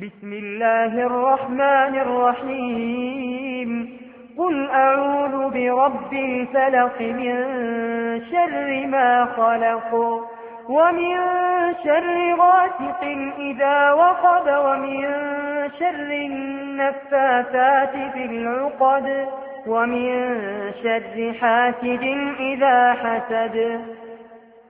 بسم الله الرحمن الرحيم قل أعوذ برب الفلق من شر ما خلق ومن شر غاسق إذا وقب ومن شر النفاثات في العقد ومن شر حاسد إذا حسد